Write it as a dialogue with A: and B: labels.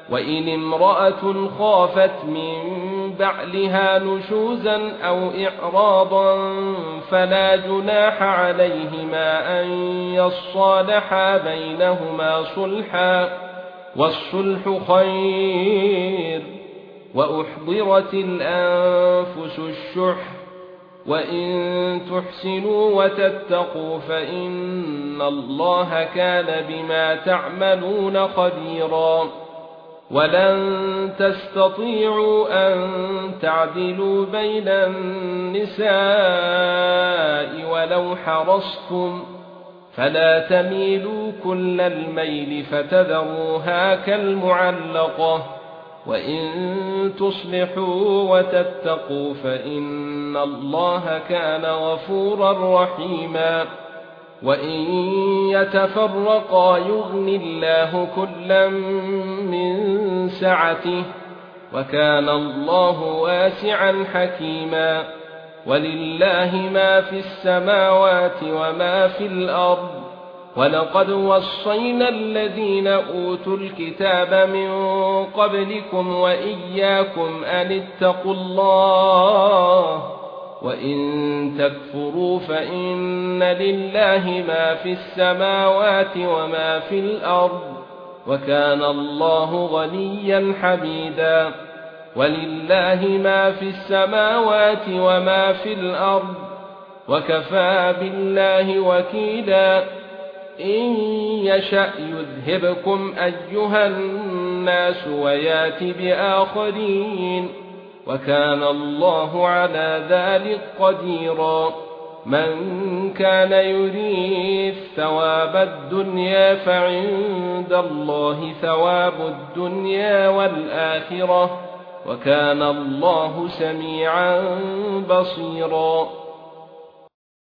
A: وإن امرأة خافت من بعلها نشوزا أو إعراضا فلا جناح عليهما أن يصالحا بينهما صلحا والصلح خير وأحضرت الأنفس الشح وإن تحسنوا وتتقوا فإن الله كان بما تعملون خبيرا ولن تستطيعوا أن تعدلوا بين النساء ولو حرصتم فلا تميلوا كل الميل فتذروها كالمعلقة وإن تصلحوا وتتقوا فإن الله كان غفورا رحيما وإن يتفرقا يغني الله كلا من سعته وكان الله واسعا حكيما ولله ما في السماوات وما في الأرض ولقد وصينا الذين أوتوا الكتاب من قبلكم وإياكم أن اتقوا الله وإن تكفروا فإن لله ما في السماوات وما في الأرض وكان الله غنيا حميدا ولله ما في السماوات وما في الأرض وكفى بالله وكيلا إن يشأ يذهبكم أيها الناس ويات بآخرين وكان الله على ذلك قديرا من كان يريد ثواب الدنيا فعند الله ثواب الدنيا والآخرة وكان الله سميعا بصيرا